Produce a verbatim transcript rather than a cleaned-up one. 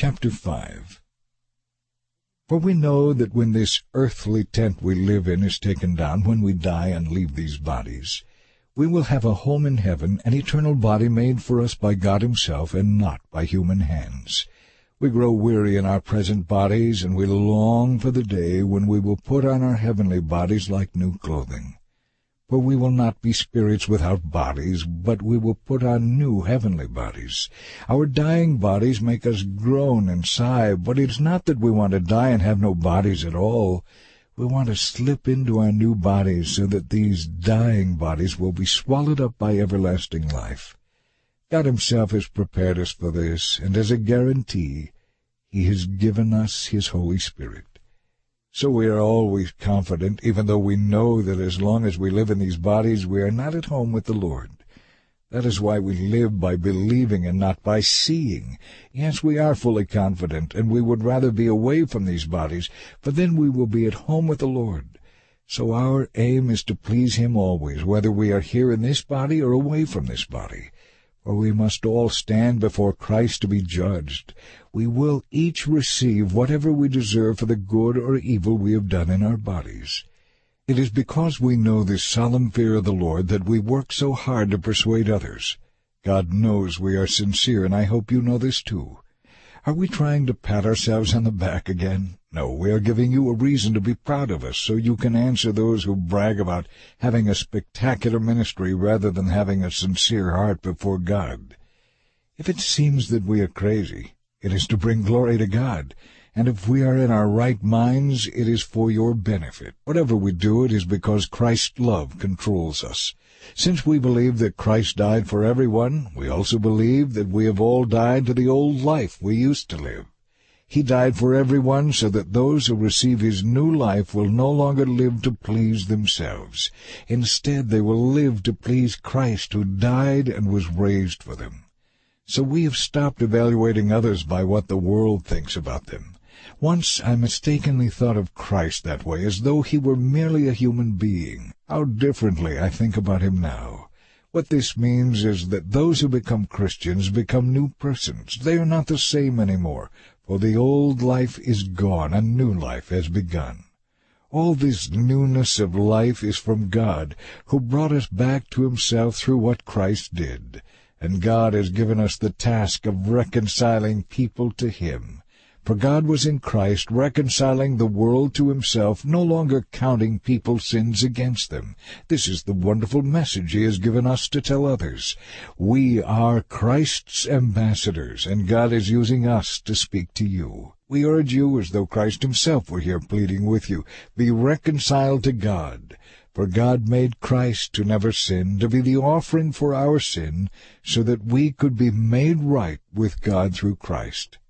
Chapter five. For we know that when this earthly tent we live in is taken down, when we die and leave these bodies, we will have a home in heaven, an eternal body made for us by God himself, and not by human hands. We grow weary in our present bodies, and we long for the day when we will put on our heavenly bodies like new clothing. For we will not be spirits without bodies, but we will put on new heavenly bodies. Our dying bodies make us groan and sigh, but it is not that we want to die and have no bodies at all. We want to slip into our new bodies so that these dying bodies will be swallowed up by everlasting life. God himself has prepared us for this, and as a guarantee, he has given us his Holy Spirit. So we are always confident, even though we know that as long as we live in these bodies, we are not at home with the Lord. That is why we live by believing and not by seeing. Yes, we are fully confident, and we would rather be away from these bodies, for then we will be at home with the Lord. So our aim is to please him always, whether we are here in this body or away from this body. For we must all stand before Christ to be judged. We will each receive whatever we deserve for the good or evil we have done in our bodies. It is because we know this solemn fear of the Lord that we work so hard to persuade others. God knows we are sincere, and I hope you know this too. Are we trying to pat ourselves on the back again? No, we are giving you a reason to be proud of us, so you can answer those who brag about having a spectacular ministry rather than having a sincere heart before God. If it seems that we are crazy, it is to bring glory to God, and if we are in our right minds, it is for your benefit. Whatever we do, it is because Christ's love controls us. Since we believe that Christ died for everyone, we also believe that we have all died to the old life we used to live. He died for everyone so that those who receive his new life will no longer live to please themselves. Instead, they will live to please Christ, who died and was raised for them. So we have stopped evaluating others by what the world thinks about them. Once I mistakenly thought of Christ that way, as though he were merely a human being. How differently I think about him now. What this means is that those who become Christians become new persons. They are not the same anymore, for the old life is gone, a new life has begun. All this newness of life is from God, who brought us back to himself through what Christ did. And God has given us the task of reconciling people to him. For God was in Christ reconciling the world to himself, no longer counting people's sins against them. This is the wonderful message he has given us to tell others. We are Christ's ambassadors, and God is using us to speak to you. We urge you, as though Christ himself were here pleading with you, be reconciled to God. For God made Christ, who never sinned, to be the offering for our sin, so that we could be made right with God through Christ.